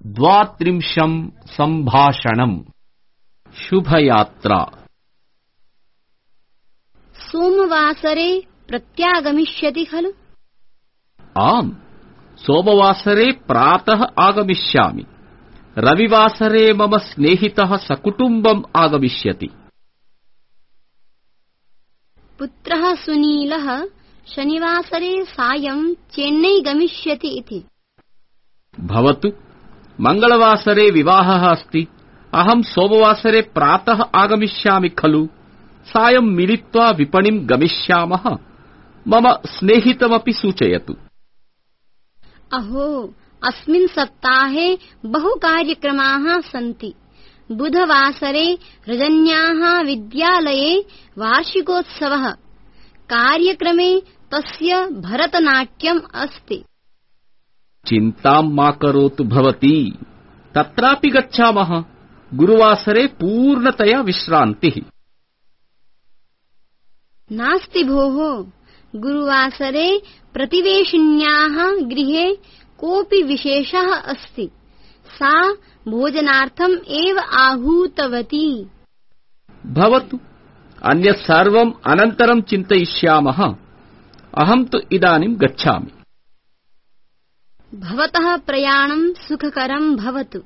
द्वात्रिंशं सम्भाषणम्। शुभयात्रा। सोमवासरे प्रत्यागमिष्यति खलु? आम्, सोमवासरे प्रातः आगमिष्यामि। रविवासरे मम स्नेहितः सकुटुम्बम् आगमिष्यति। पुत्रः सुनीलः शनिवासरे सायं चेन्नै गमिष्यति इति। भवतु, मंगलवासरे विवाहः अस्ति। अहं सोमवासरे प्रातः आगमिष्यामि खलु। सायं मिलित्वा विपणिं गमिष्यामः। मम स्नेहितमपि सूचयतु। अहो, अस्मिन् सप्ताहे बहु कार्यक्रमाः सन्ति। बुधवासरे रजन्याः विद्यालये वार्षिकोत्सवः। कार्यक्रमे तस्य भरतनाट्यम् अस्ति। चिन्तां मा करोतु भवती, तत्रापि गच्छामः। गुरुवासरे पूर्णतया विश्रान्तिः। नास्ति भोः, गुरुवासरे प्रतिवेशिन्याः गृहे कोऽपि विशेषः अस्ति। सा भोजनार्थम् एव आहूतवती। भवतु, अन्यत् सर्वम् अनन्तरं चिन्तयिष्यामः। अहं तु इदानीं गच्छामि। भवतः प्रयाणं सुखकरं भवतु।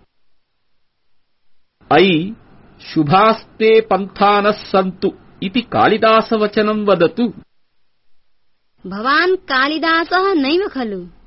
अयि शुभास्ते पन्थानः सन्तु इति कालिदासवचनं वदतु। भवान् कालिदासः नैव खलु?